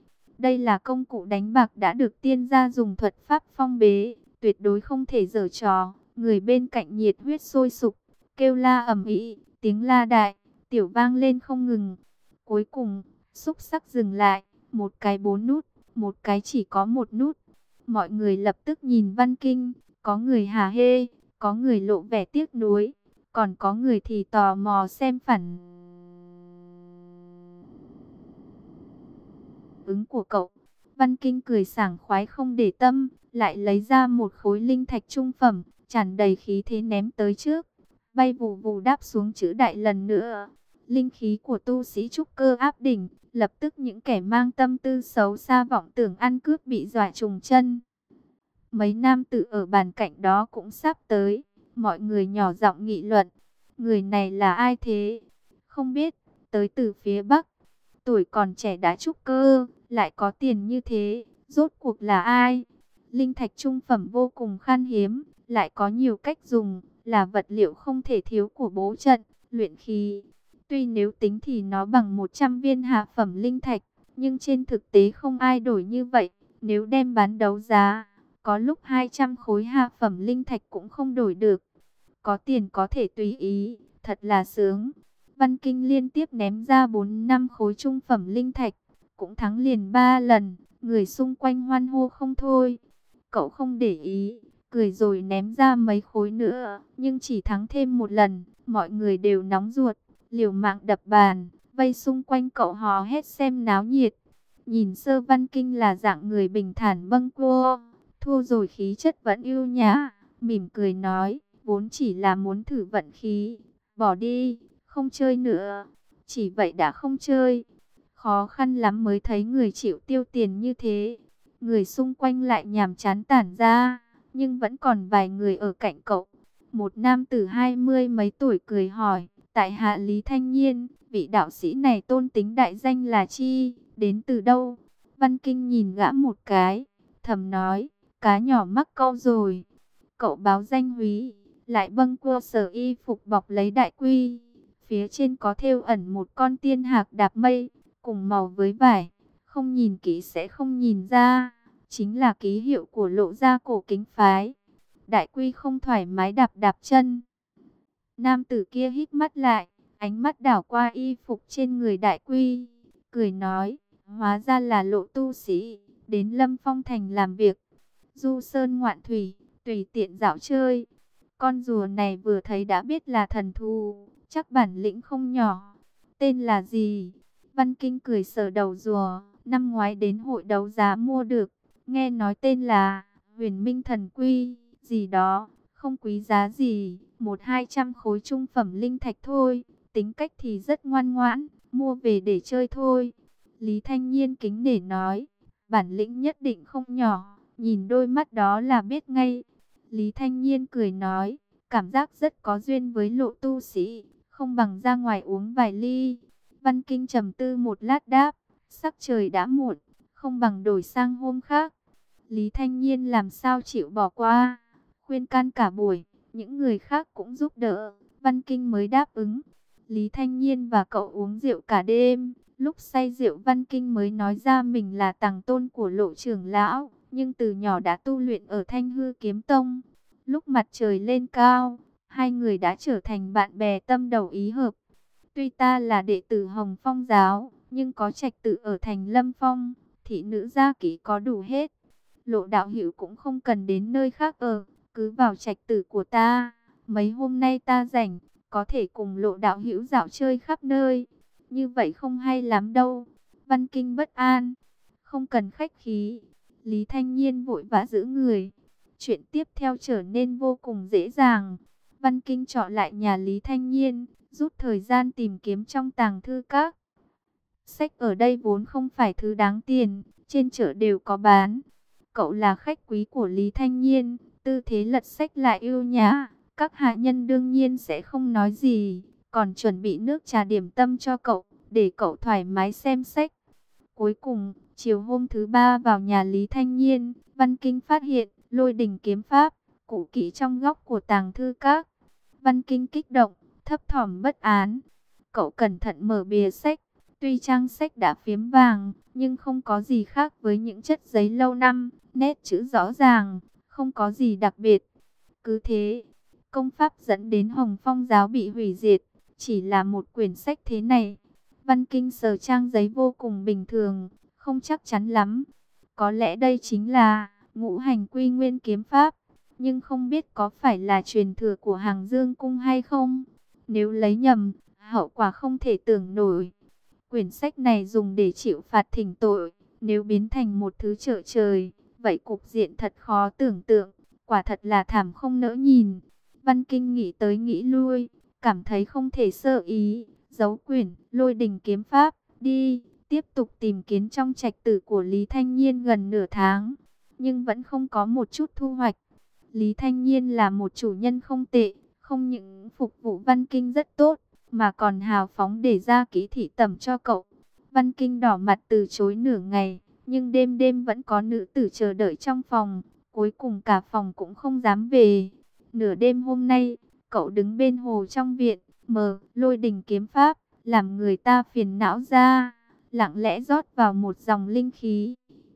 Đây là công cụ đánh bạc đã được tiên gia dùng thuật pháp phong bế, tuyệt đối không thể giở trò. Người bên cạnh nhiệt huyết sôi sục, kêu la ầm ĩ, tiếng la đại, tiểu vang lên không ngừng. Cuối cùng, xúc sắc dừng lại, một cái bốn nút, một cái chỉ có một nút. Mọi người lập tức nhìn Văn Kinh, có người hả hê, có người lộ vẻ tiếc nuối, còn có người thì tò mò xem phản ứng của cậu. Văn Kinh cười sảng khoái không để tâm, lại lấy ra một khối linh thạch trung phẩm, tràn đầy khí thế ném tới trước, bay vù vù đáp xuống chữ đại lần nữa. Linh khí của tu sĩ trúc cơ áp đỉnh, lập tức những kẻ mang tâm tư xấu xa vọng tưởng ăn cướp bị dọa trùng chân. Mấy nam tử ở bàn cạnh đó cũng sắp tới, mọi người nhỏ giọng nghị luận, người này là ai thế? Không biết, tới từ phía Bắc, tuổi còn trẻ đã trúc cơ, lại có tiền như thế, rốt cuộc là ai? Linh thạch trung phẩm vô cùng khan hiếm, lại có nhiều cách dùng, là vật liệu không thể thiếu của bố trận, luyện khí. Tuy nếu tính thì nó bằng một trăm viên hạ phẩm linh thạch, nhưng trên thực tế không ai đổi như vậy. Nếu đem bán đấu giá, có lúc hai trăm khối hạ phẩm linh thạch cũng không đổi được. Có tiền có thể tùy ý, thật là sướng. Văn Kinh liên tiếp ném ra bốn năm khối trung phẩm linh thạch, cũng thắng liền ba lần, người xung quanh hoan hô không thôi. Cậu không để ý, cười rồi ném ra mấy khối nữa, nhưng chỉ thắng thêm một lần, mọi người đều nóng ruột, liều mạng đập bàn, vây xung quanh cậu hò hét xem náo nhiệt. Nhìn sơ Văn Kinh là dạng người bình thản bâng quơ, thua rồi khí chất vẫn ưu nhã, mỉm cười nói, vốn chỉ là muốn thử vận khí, bỏ đi, không chơi nữa. Chỉ vậy đã không chơi, khó khăn lắm mới thấy người chịu tiêu tiền như thế. Người xung quanh lại nhàm chán tản ra, nhưng vẫn còn vài người ở cạnh cậu. Một nam tử hai mươi mấy tuổi cười hỏi, tại hạ Lý Thanh Nhiên, vị đạo sĩ này tôn tính đại danh là chi, đến từ đâu? Văn Kinh nhìn gã một cái, thầm nói, cá nhỏ mắc câu rồi. Cậu báo danh húy, lại bâng quơ sở y phục bọc lấy đại quy. Phía trên có thêu ẩn một con tiên hạc đạp mây, cùng màu với vải, không nhìn kỹ sẽ không nhìn ra, chính là ký hiệu của Lộ Gia cổ kính phái. Đại quy không thoải mái đạp đạp chân. Nam tử kia hít mắt lại, ánh mắt đảo qua y phục trên người đại quy, cười nói, hóa ra là Lộ tu sĩ, đến Lâm Phong Thành làm việc. Du sơn ngoạn thủy, tùy tiện dạo chơi. Con rùa này vừa thấy đã biết là thần thú, chắc bản lĩnh không nhỏ. Tên là gì? Văn Kinh cười sờ đầu rùa, năm ngoái đến hội đấu giá mua được, nghe nói tên là Huyền Minh Thần Quy, gì đó, không quý giá gì, một hai trăm khối trung phẩm linh thạch thôi, tính cách thì rất ngoan ngoãn, mua về để chơi thôi. Lý Thanh Nhiên kính nể nói, bản lĩnh nhất định không nhỏ, nhìn đôi mắt đó là biết ngay. Lý Thanh Nhiên cười nói, cảm giác rất có duyên với Lộ tu sĩ, không bằng ra ngoài uống vài ly. Văn Kinh trầm tư một lát đáp, sắc trời đã muộn, không bằng đổi sang hôm khác. Lý Thanh Nhiên làm sao chịu bỏ qua, khuyên can cả buổi, những người khác cũng giúp đỡ, Văn Kinh mới đáp ứng. Lý Thanh Nhiên và cậu uống rượu cả đêm, lúc say rượu Văn Kinh mới nói ra mình là tàng tôn của Lộ trưởng lão, nhưng từ nhỏ đã tu luyện ở Thanh Hư Kiếm Tông. Lúc mặt trời lên cao, hai người đã trở thành bạn bè tâm đầu ý hợp. Tuy ta là đệ tử Hồng Phong giáo, nhưng có trạch tự ở thành Lâm Phong, thị nữ gia kỹ có đủ hết. Lộ đạo hữu cũng không cần đến nơi khác ở, cứ vào trạch tự của ta. Mấy hôm nay ta rảnh, có thể cùng Lộ đạo hữu dạo chơi khắp nơi. Như vậy không hay lắm đâu. Văn Kinh bất an, không cần khách khí. Lý Thanh Nhiên vội vã giữ người. Chuyện tiếp theo trở nên vô cùng dễ dàng. Văn Kinh chọn lại nhà Lý Thanh Nhiên, rút thời gian tìm kiếm trong tàng thư các. Sách ở đây vốn không phải thứ đáng tiền, trên chợ đều có bán. Cậu là khách quý của Lý Thanh Nhiên, tư thế lật sách lại ưu nhã, các hạ nhân đương nhiên sẽ không nói gì, còn chuẩn bị nước trà điểm tâm cho cậu, để cậu thoải mái xem sách. Cuối cùng, chiều hôm thứ ba vào nhà Lý Thanh Nhiên, Văn Kinh phát hiện Lôi Đình kiếm pháp cũ kỹ trong góc của tàng thư các. Văn Kinh kích động, thấp thỏm bất an. Cậu cẩn thận mở bìa sách, Tuy trang sách đã phiếm vàng, nhưng không có gì khác với những chất giấy lâu năm, nét chữ rõ ràng, không có gì đặc biệt. Cứ thế, công pháp dẫn đến Hồng Phong giáo bị hủy diệt, chỉ là một quyển sách thế này. Văn Kinh sờ trang giấy vô cùng bình thường, không chắc chắn lắm. Có lẽ đây chính là Ngũ Hành Quy Nguyên kiếm pháp, nhưng không biết có phải là truyền thừa của Hàng Dương cung hay không. Nếu lấy nhầm, hậu quả không thể tưởng nổi. Quyển sách này dùng để chịu phạt thỉnh tội, nếu biến thành một thứ trợ trời, vậy cục diện thật khó tưởng tượng, quả thật là thảm không nỡ nhìn. Văn Kinh nghĩ tới nghĩ lui, cảm thấy không thể sơ ý, giấu quyển Lôi Đình kiếm pháp đi, tiếp tục tìm kiếm trong trạch tử của Lý Thanh Nhiên gần nửa tháng, nhưng vẫn không có một chút thu hoạch. Lý Thanh Nhiên là một chủ nhân không tệ, không những phục vụ Văn Kinh rất tốt, mà còn hào phóng để ra ký thị tẩm cho cậu. Văn Kinh đỏ mặt từ chối nửa ngày, nhưng đêm đêm vẫn có nữ tử chờ đợi trong phòng, cuối cùng cả phòng cũng không dám về. Nửa đêm hôm nay, cậu đứng bên hồ trong viện, mở Lôi Đình kiếm pháp, làm người ta phiền não ra, lặng lẽ rót vào một dòng linh khí.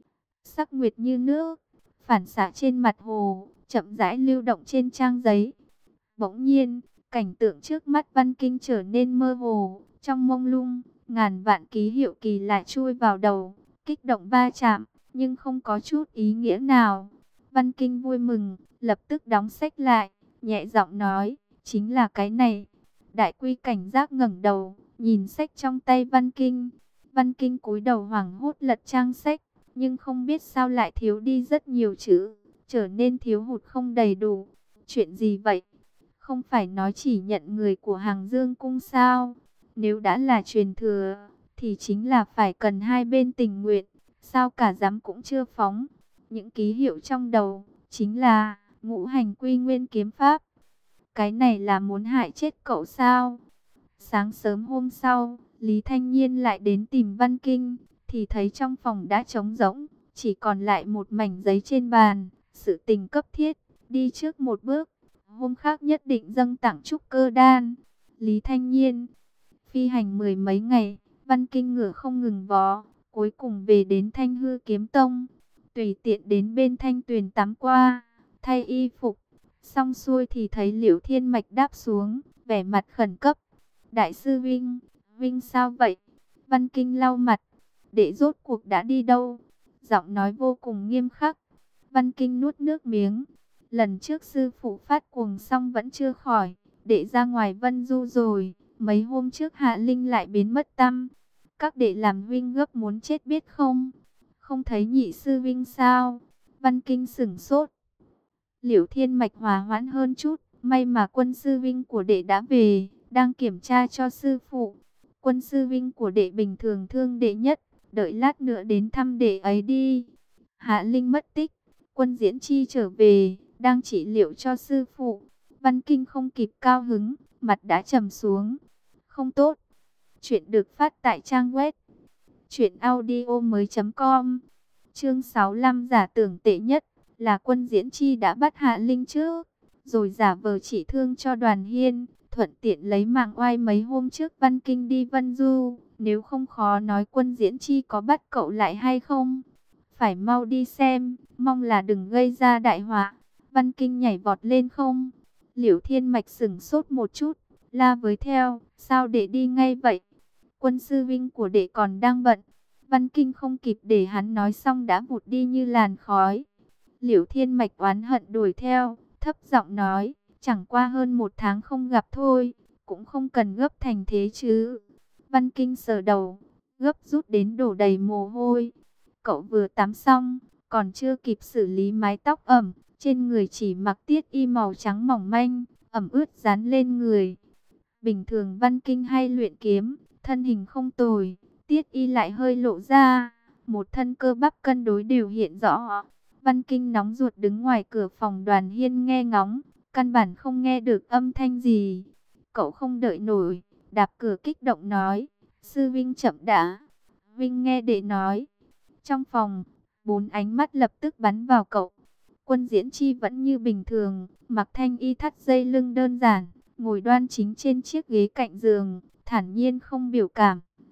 Sắc nguyệt như nước, phản xạ trên mặt hồ, chậm rãi lưu động trên trang giấy. Bỗng nhiên, cảnh tượng trước mắt Văn Kinh trở nên mơ hồ, trong mông lung, ngàn vạn ký hiệu kỳ lạ chui vào đầu, kích động va chạm, nhưng không có chút ý nghĩa nào. Văn Kinh vui mừng, lập tức đóng sách lại, nhẹ giọng nói, chính là cái này. Đại Quy cảnh giác ngẩng đầu, nhìn sách trong tay Văn Kinh. Văn Kinh cúi đầu hoảng hốt lật trang sách, nhưng không biết sao lại thiếu đi rất nhiều chữ, trở nên thiếu hụt không đầy đủ. Chuyện gì vậy? Không phải nói chỉ nhận người của Hàng Dương cung sao? Nếu đã là truyền thừa, thì chính là phải cần hai bên tình nguyện. Sao cả dám cũng chưa phóng? Những ký hiệu trong đầu, chính là Ngũ Hành Quy Nguyên kiếm pháp. Cái này là muốn hại chết cậu sao? Sáng sớm hôm sau, Lý Thanh Nhiên lại đến tìm Văn Kinh, thì thấy trong phòng đã trống rỗng, chỉ còn lại một mảnh giấy trên bàn. Sự tình cấp thiết, đi trước một bước, hôm khác nhất định dâng tặng trúc cơ đan. Lý Thanh Nhiên phi hành mười mấy ngày, Văn Kinh ngựa không ngừng vó, cuối cùng về đến Thanh Hư Kiếm Tông, tùy tiện đến bên thanh tuyền tắm qua, thay y phục, xong xuôi thì thấy Liễu Thiên Mạch đáp xuống, vẻ mặt khẩn cấp. Đại sư Vinh, Vinh sao vậy? Văn Kinh lau mặt, đệ rốt cuộc đã đi đâu? Giọng nói vô cùng nghiêm khắc. Văn Kinh nuốt nước miếng. Lần trước sư phụ phát cuồng xong vẫn chưa khỏi, đệ ra ngoài Vân Du rồi. Mấy hôm trước Hạ Linh lại biến mất tăm. Các đệ làm Vinh gấp muốn chết biết không? Không thấy nhị sư Vinh sao? Văn Kinh sửng sốt. Liễu Thiên Mạch hòa hoãn hơn chút. May mà quân sư Vinh của đệ đã về, đang kiểm tra cho sư phụ. Quân sư Vinh của đệ bình thường thương đệ nhất, đợi lát nữa đến thăm đệ ấy đi. Hạ Linh mất tích, Quân Diễn Chi trở về, đang trị liệu cho sư phụ. Văn Kinh không kịp cao hứng, mặt đã trầm xuống. Không tốt. Chuyện được phát tại trang web truyện audio mới chấm com. Chương sáu mươi lăm, giả tưởng tệ nhất là Quân Diễn Chi đã bắt Hạ Linh trước, rồi giả vờ chỉ thương cho Đoàn Hiên, thuận tiện lấy mạng oai mấy hôm trước Văn Kinh đi Vân Du. Nếu không khó nói Quân Diễn Chi có bắt cậu lại hay không. Phải mau đi xem, mong là đừng gây ra đại họa. Văn Kinh nhảy vọt lên không. Liễu Thiên Mạch sửng sốt một chút, la với theo, sao đệ đi ngay vậy? Quân sư Vinh của đệ còn đang bận. Văn Kinh không kịp để hắn nói xong đã vụt đi như làn khói. Liễu Thiên Mạch oán hận đuổi theo, thấp giọng nói, chẳng qua hơn một tháng không gặp thôi, cũng không cần gấp thành thế chứ. Văn Kinh sờ đầu, gấp rút đến đổ đầy mồ hôi. Cậu vừa tắm xong, còn chưa kịp xử lý mái tóc ẩm, trên người chỉ mặc tiết y màu trắng mỏng manh, ẩm ướt dán lên người. Bình thường Văn Kinh hay luyện kiếm, thân hình không tồi, tiết y lại hơi lộ ra, một thân cơ bắp cân đối đều hiện rõ. Văn Kinh nóng ruột đứng ngoài cửa phòng Đoàn Hiên nghe ngóng, căn bản không nghe được âm thanh gì. Cậu không đợi nổi, đạp cửa kích động nói, sư Vinh chậm đã. Vinh nghe đệ nói. Trong phòng, bốn ánh mắt lập tức bắn vào cậu. Quân Diễn Chi vẫn như bình thường, mặc thanh y thắt dây lưng đơn giản, ngồi đoan chính trên chiếc ghế cạnh giường, thản nhiên không biểu cảm.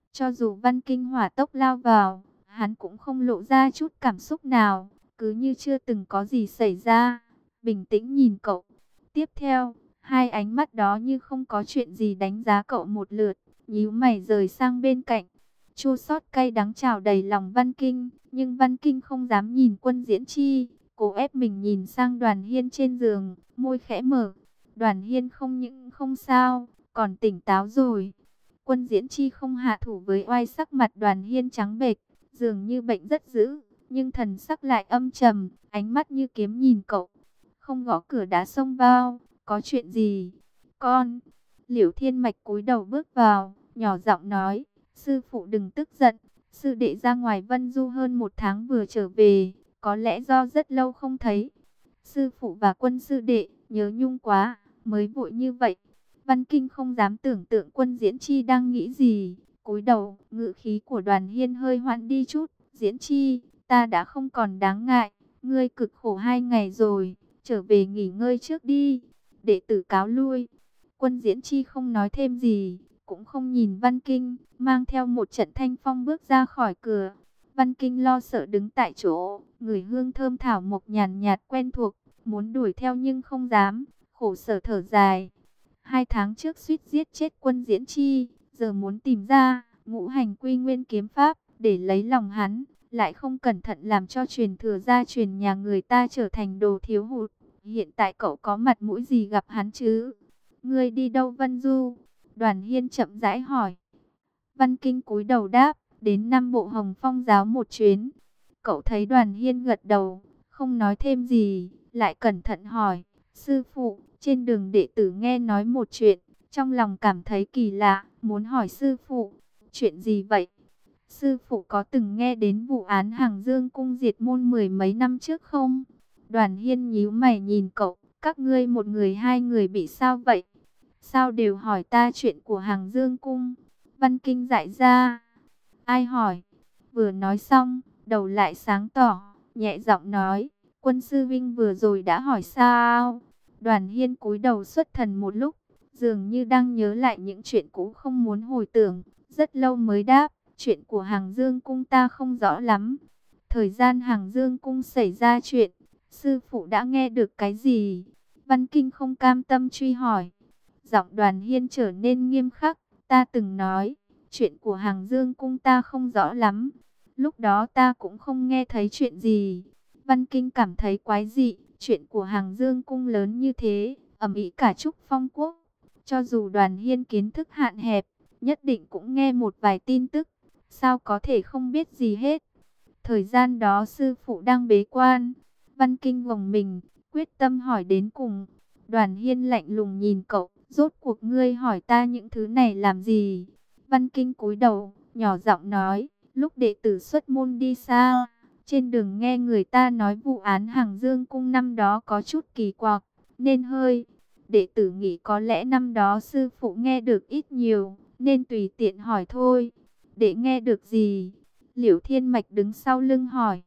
Cho dù Văn Kinh hỏa tốc lao vào, hắn cũng không lộ ra chút cảm xúc nào, cứ như chưa từng có gì xảy ra, bình tĩnh nhìn cậu. Tiếp theo, hai ánh mắt đó như không có chuyện gì đánh giá cậu một lượt, nhíu mày rời sang bên cạnh. Chua xót cay đắng trào đầy lòng Văn Kinh, nhưng Văn Kinh không dám nhìn Quân Diễn Chi, cố ép mình nhìn sang Đoàn Hiên trên giường, môi khẽ mở. Đoàn Hiên không những không sao, còn tỉnh táo rồi. Quân Diễn Chi không hạ thủ với oai, sắc mặt Đoàn Hiên trắng bệch, dường như bệnh rất dữ, nhưng thần sắc lại âm trầm, ánh mắt như kiếm nhìn cậu. Không gõ cửa đã xông vào, có chuyện gì? Con, Liễu Thiên Mạch cúi đầu bước vào, nhỏ giọng nói, sư phụ đừng tức giận, sư đệ ra ngoài Vân Du hơn một tháng vừa trở về, có lẽ do rất lâu không thấy. Sư phụ và Quân sư đệ nhớ nhung quá, mới vội như vậy. Văn Kinh không dám tưởng tượng Quân Diễn Chi đang nghĩ gì, cúi đầu, ngữ khí của Đoàn Hiên hơi hoãn đi chút. Diễn Chi, ta đã không còn đáng ngại, ngươi cực khổ hai ngày rồi, trở về nghỉ ngơi trước đi. Đệ tử cáo lui. Quân Diễn Chi không nói thêm gì, cũng không nhìn Văn Kinh, mang theo một trận thanh phong bước ra khỏi cửa. Văn Kinh lo sợ đứng tại chỗ, người hương thơm thảo mộc nhàn nhạt quen thuộc, muốn đuổi theo nhưng không dám, khổ sở thở dài. Hai tháng trước suýt giết chết Quân Diễn Chi, giờ muốn tìm ra ngũ hành quy nguyên kiếm pháp để lấy lòng hắn, lại không cẩn thận làm cho truyền thừa gia truyền nhà người ta trở thành đồ thiếu hụt. Hiện tại cậu có mặt mũi gì gặp hắn chứ? Ngươi đi đâu Vân Du? Đoàn Hiên chậm rãi hỏi. Văn Kinh cúi đầu đáp, đến Nam Bộ Hồng Phong giáo một chuyến. Cậu thấy Đoàn Hiên gật đầu, không nói thêm gì, lại cẩn thận hỏi, sư phụ, trên đường đệ tử nghe nói một chuyện, trong lòng cảm thấy kỳ lạ, muốn hỏi sư phụ, chuyện gì vậy? Sư phụ có từng nghe đến vụ án Hàng Dương cung diệt môn mười mấy năm trước không? Đoàn Hiên nhíu mày nhìn cậu, các ngươi một người hai người bị sao vậy? Sao đều hỏi ta chuyện của Hàng Dương cung? Văn Kinh dại ra. Ai hỏi? Vừa nói xong, đầu lại sáng tỏ, nhẹ giọng nói, Quân sư vinh vừa rồi đã hỏi sao? Đoàn Hiên cúi đầu xuất thần một lúc, dường như đang nhớ lại những chuyện cũ không muốn hồi tưởng, rất lâu mới đáp, chuyện của Hàng Dương cung ta không rõ lắm. Thời gian Hàng Dương cung xảy ra chuyện, sư phụ đã nghe được cái gì? Văn Kinh không cam tâm truy hỏi. Giọng Đoàn Hiên trở nên nghiêm khắc, ta từng nói, chuyện của Hàng Dương cung ta không rõ lắm. Lúc đó ta cũng không nghe thấy chuyện gì. Văn Kinh cảm thấy quái dị, chuyện của Hàng Dương cung lớn như thế, ầm ĩ cả Trúc Phong quốc. Cho dù Đoàn Hiên kiến thức hạn hẹp, nhất định cũng nghe một vài tin tức, sao có thể không biết gì hết. Thời gian đó sư phụ đang bế quan. Văn Kinh gồng mình, quyết tâm hỏi đến cùng. Đoàn Hiên lạnh lùng nhìn cậu, rốt cuộc ngươi hỏi ta những thứ này làm gì? Văn Kinh cúi đầu, nhỏ giọng nói, lúc đệ tử xuất môn đi xa, trên đường nghe người ta nói vụ án Hàng Dương cung năm đó có chút kỳ quặc, nên hơi. Đệ tử nghĩ có lẽ năm đó sư phụ nghe được ít nhiều, nên tùy tiện hỏi thôi. Đệ nghe được gì? Liễu Thiên Mạch đứng sau lưng hỏi.